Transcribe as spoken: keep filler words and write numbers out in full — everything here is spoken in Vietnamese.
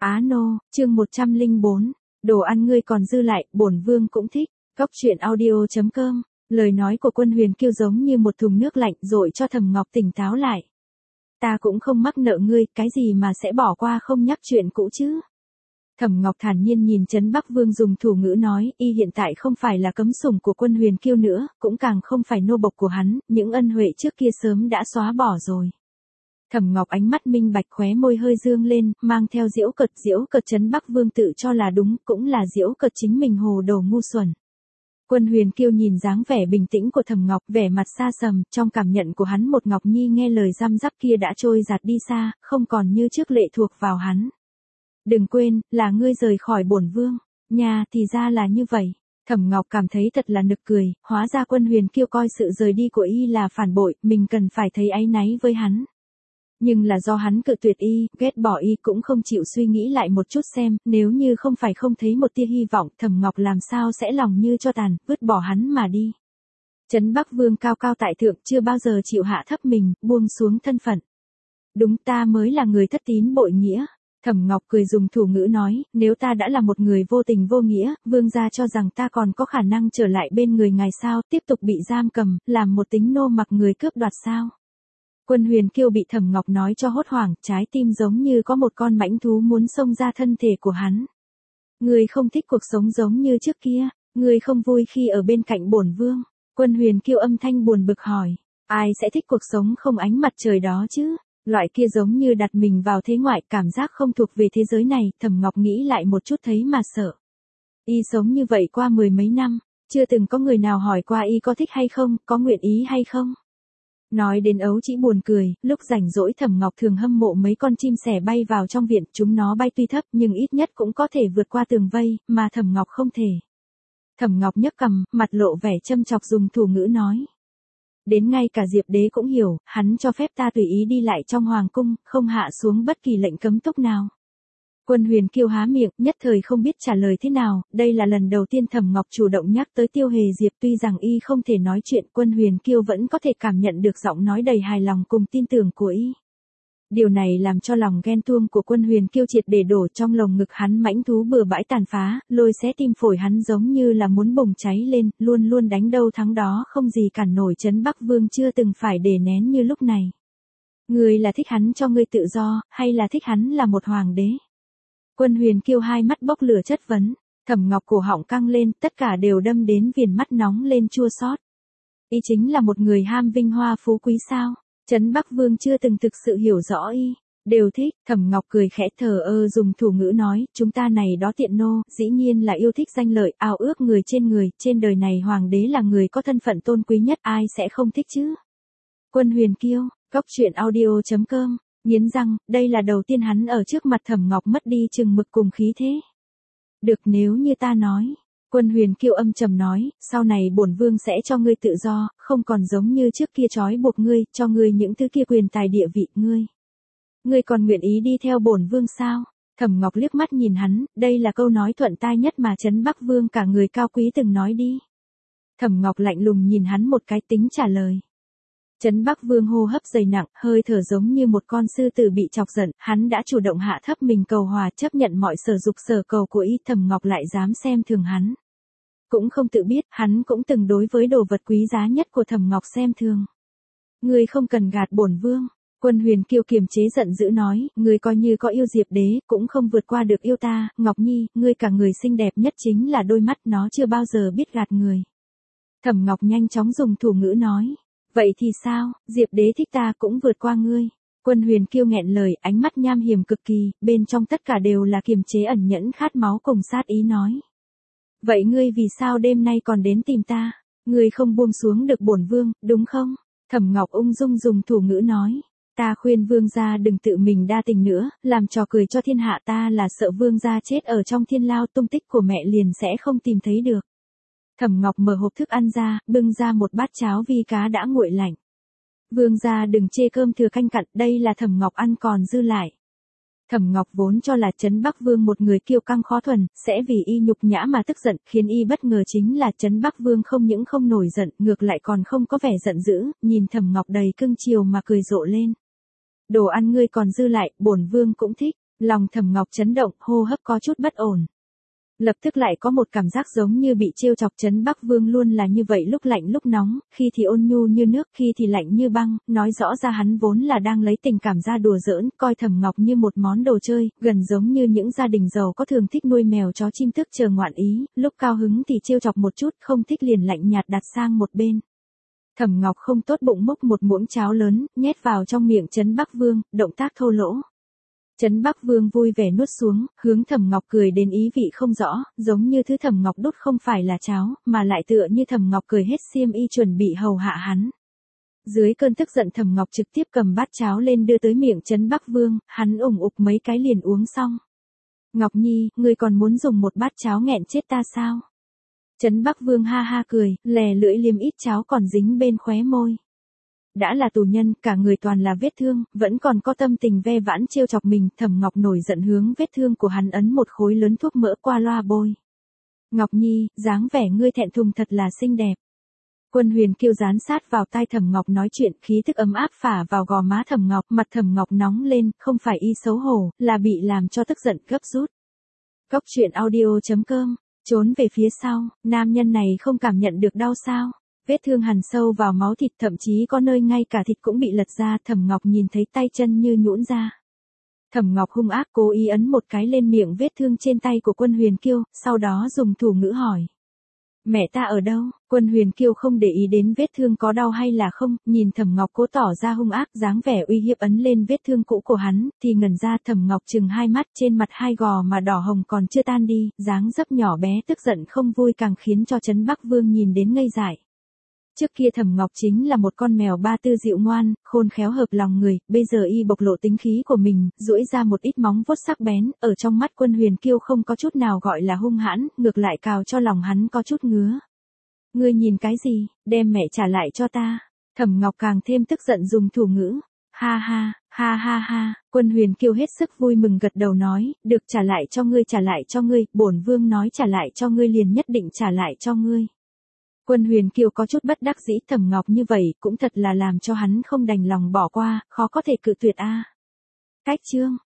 Á nô, chương một trăm lẻ bốn, đồ ăn ngươi còn dư lại, bổn vương cũng thích. Cốc truyện audio chấm com, lời nói của Quân Huyền Kiêu giống như một thùng nước lạnh dội cho Thẩm Ngọc tỉnh táo lại. Ta cũng không mắc nợ ngươi, cái gì mà sẽ bỏ qua không nhắc chuyện cũ chứ. Thẩm Ngọc thản nhiên nhìn Trấn Bắc Vương dùng thủ ngữ nói, y hiện tại không phải là cấm sủng của Quân Huyền Kiêu nữa, cũng càng không phải nô bộc của hắn, những ân huệ trước kia sớm đã xóa bỏ rồi. Thẩm Ngọc ánh mắt minh bạch, khóe môi hơi dương lên, mang theo giễu cợt, giễu cợt Trấn Bắc Vương tự cho là đúng, cũng là giễu cợt chính mình hồ đồ ngu xuẩn. Quân Huyền Kiêu nhìn dáng vẻ bình tĩnh của Thẩm Ngọc, vẻ mặt xa sầm, trong cảm nhận của hắn một Ngọc Nhi nghe lời răm rắp kia đã trôi giạt đi xa, không còn như trước lệ thuộc vào hắn. Đừng quên, là ngươi rời khỏi bổn vương, nha, thì ra là như vậy. Thẩm Ngọc cảm thấy thật là nực cười, hóa ra Quân Huyền Kiêu coi sự rời đi của y là phản bội, mình cần phải thấy áy náy với hắn. Nhưng là do hắn cự tuyệt y, ghét bỏ y, cũng không chịu suy nghĩ lại một chút xem, nếu như không phải không thấy một tia hy vọng, Thẩm Ngọc làm sao sẽ lòng như cho tàn, vứt bỏ hắn mà đi. Trấn Bắc Vương cao cao tại thượng, chưa bao giờ chịu hạ thấp mình, buông xuống thân phận. Đúng, ta mới là người thất tín bội nghĩa. Thẩm Ngọc cười dùng thủ ngữ nói, nếu ta đã là một người vô tình vô nghĩa, vương gia cho rằng ta còn có khả năng trở lại bên người ngài sao, tiếp tục bị giam cầm, làm một tính nô mặc người cướp đoạt sao. Quân Huyền Kiêu bị Thẩm Ngọc nói cho hốt hoảng, trái tim giống như có một con mãnh thú muốn xông ra thân thể của hắn. Ngươi không thích cuộc sống giống như trước kia, ngươi không vui khi ở bên cạnh bổn vương. Quân Huyền Kiêu âm thanh buồn bực hỏi, ai sẽ thích cuộc sống không ánh mặt trời đó chứ? Loại kia giống như đặt mình vào thế ngoại, cảm giác không thuộc về thế giới này, Thẩm Ngọc nghĩ lại một chút thấy mà sợ. Y sống như vậy qua mười mấy năm, chưa từng có người nào hỏi qua y có thích hay không, có nguyện ý hay không. Nói đến ấu chỉ buồn cười, lúc rảnh rỗi Thẩm Ngọc thường hâm mộ mấy con chim sẻ bay vào trong viện, chúng nó bay tuy thấp nhưng ít nhất cũng có thể vượt qua tường vây, mà Thẩm Ngọc không thể. Thẩm Ngọc nhấc cằm, mặt lộ vẻ châm chọc dùng thủ ngữ nói. Đến ngay cả Diệp Đế cũng hiểu, hắn cho phép ta tùy ý đi lại trong hoàng cung, không hạ xuống bất kỳ lệnh cấm túc nào. Quân Huyền Kiêu há miệng, nhất thời không biết trả lời thế nào, đây là lần đầu tiên Thẩm Ngọc chủ động nhắc tới Tiêu Hề Diệp, tuy rằng y không thể nói chuyện, Quân Huyền Kiêu vẫn có thể cảm nhận được giọng nói đầy hài lòng cùng tin tưởng của y. Điều này làm cho lòng ghen tuông của Quân Huyền Kiêu triệt để đổ, trong lồng ngực hắn mãnh thú bừa bãi tàn phá, lôi xé tim phổi hắn giống như là muốn bùng cháy lên, luôn luôn đánh đâu thắng đó, không gì cản nổi. Trấn Bắc Vương chưa từng phải đè nén như lúc này. Ngươi là thích hắn cho ngươi tự do, hay là thích hắn là một hoàng đế? Quân Huyền Kiêu hai mắt bốc lửa chất vấn, Thẩm Ngọc cổ họng căng lên, tất cả đều đâm đến viền mắt nóng lên chua xót. Y chính là một người ham vinh hoa phú quý sao? Trấn Bắc Vương chưa từng thực sự hiểu rõ y, đều thích. Thẩm Ngọc cười khẽ thờ ơ dùng thủ ngữ nói, chúng ta này đó tiện nô, dĩ nhiên là yêu thích danh lợi, ao ước người trên người, trên đời này hoàng đế là người có thân phận tôn quý nhất, ai sẽ không thích chứ? Quân Huyền Kiêu, cốc truyện audio chấm com, nghiến răng, đây là đầu tiên hắn ở trước mặt Thẩm Ngọc mất đi chừng mực cùng khí thế. Được, nếu như ta nói. Quân Huyền Kiêu âm trầm nói, sau này bổn vương sẽ cho ngươi tự do, không còn giống như trước kia trói buộc ngươi, cho ngươi những thứ kia quyền tài địa vị, ngươi. Ngươi còn nguyện ý đi theo bổn vương sao? Thẩm Ngọc liếc mắt nhìn hắn, đây là câu nói thuận tai nhất mà Trấn Bắc Vương cả người cao quý từng nói đi. Thẩm Ngọc lạnh lùng nhìn hắn một cái, tính trả lời. Trấn Bắc Vương hô hấp dày nặng, hơi thở giống như một con sư tử bị chọc giận, hắn đã chủ động hạ thấp mình cầu hòa, chấp nhận mọi sở dục sở cầu của y. Thẩm Ngọc lại dám xem thường hắn. Cũng không tự biết, hắn cũng từng đối với đồ vật quý giá nhất của Thẩm Ngọc xem thường. Ngươi không cần gạt bổn vương. Quân Huyền Kiêu kiềm chế giận dữ nói, ngươi coi như có yêu Diệp Đế, cũng không vượt qua được yêu ta. Ngọc Nhi, ngươi cả người xinh đẹp nhất chính là đôi mắt, nó chưa bao giờ biết gạt người. Thẩm Ngọc nhanh chóng dùng thủ ngữ nói, vậy thì sao, Diệp Đế thích ta cũng vượt qua ngươi. Quân Huyền Kiêu nghẹn lời, ánh mắt nham hiểm cực kỳ, bên trong tất cả đều là kiềm chế ẩn nhẫn khát máu cùng sát ý nói. Vậy ngươi vì sao đêm nay còn đến tìm ta? Ngươi không buông xuống được bổn vương, đúng không? Thẩm Ngọc ung dung dùng thủ ngữ nói. Ta khuyên vương gia đừng tự mình đa tình nữa, làm trò cười cho thiên hạ, ta là sợ vương gia chết ở trong thiên lao, tung tích của mẹ liền sẽ không tìm thấy được. Thẩm Ngọc mở hộp thức ăn ra, bưng ra một bát cháo vi cá đã nguội lạnh. Vương gia đừng chê cơm thừa canh cặn, đây là Thẩm Ngọc ăn còn dư lại. Thẩm Ngọc vốn cho là Trấn Bắc Vương một người kiêu căng khó thuần, sẽ vì y nhục nhã mà tức giận, khiến y bất ngờ chính là Trấn Bắc Vương không những không nổi giận, ngược lại còn không có vẻ giận dữ, nhìn Thẩm Ngọc đầy cưng chiều mà cười rộ lên. Đồ ăn ngươi còn dư lại, bổn vương cũng thích. Lòng Thẩm Ngọc chấn động, hô hấp có chút bất ổn. Lập tức lại có một cảm giác giống như bị trêu chọc. Trấn Bắc Vương luôn là như vậy, lúc lạnh lúc nóng, khi thì ôn nhu như nước, khi thì lạnh như băng, nói rõ ra hắn vốn là đang lấy tình cảm ra đùa giỡn, coi Thẩm Ngọc như một món đồ chơi, gần giống như những gia đình giàu có thường thích nuôi mèo chó chim tức chờ ngoạn ý, lúc cao hứng thì trêu chọc một chút, không thích liền lạnh nhạt đặt sang một bên. Thẩm Ngọc không tốt bụng múc một muỗng cháo lớn, nhét vào trong miệng Trấn Bắc Vương, động tác thô lỗ. Trấn Bắc Vương vui vẻ nuốt xuống, hướng Thẩm Ngọc cười đến ý vị không rõ, giống như thứ Thẩm Ngọc đút không phải là cháo, mà lại tựa như Thẩm Ngọc cười hết xiêm y chuẩn bị hầu hạ hắn. Dưới cơn tức giận Thẩm Ngọc trực tiếp cầm bát cháo lên đưa tới miệng Trấn Bắc Vương, hắn ủng ục mấy cái liền uống xong. Ngọc Nhi, ngươi còn muốn dùng một bát cháo nghẹn chết ta sao? Trấn Bắc Vương ha ha cười, lè lưỡi liếm ít cháo còn dính bên khóe môi. Đã là tù nhân, cả người toàn là vết thương, vẫn còn có tâm tình ve vãn trêu chọc mình, Thẩm Ngọc nổi giận hướng vết thương của hắn ấn một khối lớn thuốc mỡ qua loa bôi. Ngọc Nhi, dáng vẻ ngươi thẹn thùng thật là xinh đẹp. Quân Huyền Kiêu dán sát vào tai Thẩm Ngọc nói chuyện, khí tức ấm áp phả vào gò má Thẩm Ngọc, mặt Thẩm Ngọc nóng lên, không phải y xấu hổ, là bị làm cho tức giận gấp rút. Cốc truyện audio chấm com, trốn về phía sau, nam nhân này không cảm nhận được đau sao? Vết thương hằn sâu vào máu thịt, thậm chí có nơi ngay cả thịt cũng bị lật ra, Thẩm Ngọc nhìn thấy tay chân như nhũn ra. Thẩm Ngọc hung ác cố ý ấn một cái lên miệng vết thương trên tay của Quân Huyền Kiêu, sau đó dùng thủ ngữ hỏi. Mẹ ta ở đâu? Quân Huyền Kiêu không để ý đến vết thương có đau hay là không, nhìn Thẩm Ngọc cố tỏ ra hung ác, dáng vẻ uy hiếp ấn lên vết thương cũ của hắn, thì ngẩn ra. Thẩm Ngọc chừng hai mắt, trên mặt hai gò mà đỏ hồng còn chưa tan đi, dáng dấp nhỏ bé tức giận không vui càng khiến cho Trấn Bắc Vương nhìn đến ngây dại. Trước kia Thẩm Ngọc chính là một con mèo ba tư dịu ngoan, khôn khéo hợp lòng người, bây giờ y bộc lộ tính khí của mình, duỗi ra một ít móng vuốt sắc bén, ở trong mắt Quân Huyền Kiêu không có chút nào gọi là hung hãn, ngược lại cào cho lòng hắn có chút ngứa. Ngươi nhìn cái gì, đem mẹ trả lại cho ta. Thẩm Ngọc càng thêm tức giận dùng thủ ngữ. Ha ha, ha ha ha, Quân Huyền Kiêu hết sức vui mừng gật đầu nói, được, trả lại cho ngươi, trả lại cho ngươi, bổn vương nói trả lại cho ngươi liền nhất định trả lại cho ngươi. Quân Huyền Kiêu có chút bất đắc dĩ, Thẩm Ngọc như vậy cũng thật là làm cho hắn không đành lòng bỏ qua, khó có thể cự tuyệt a. À. Cách chương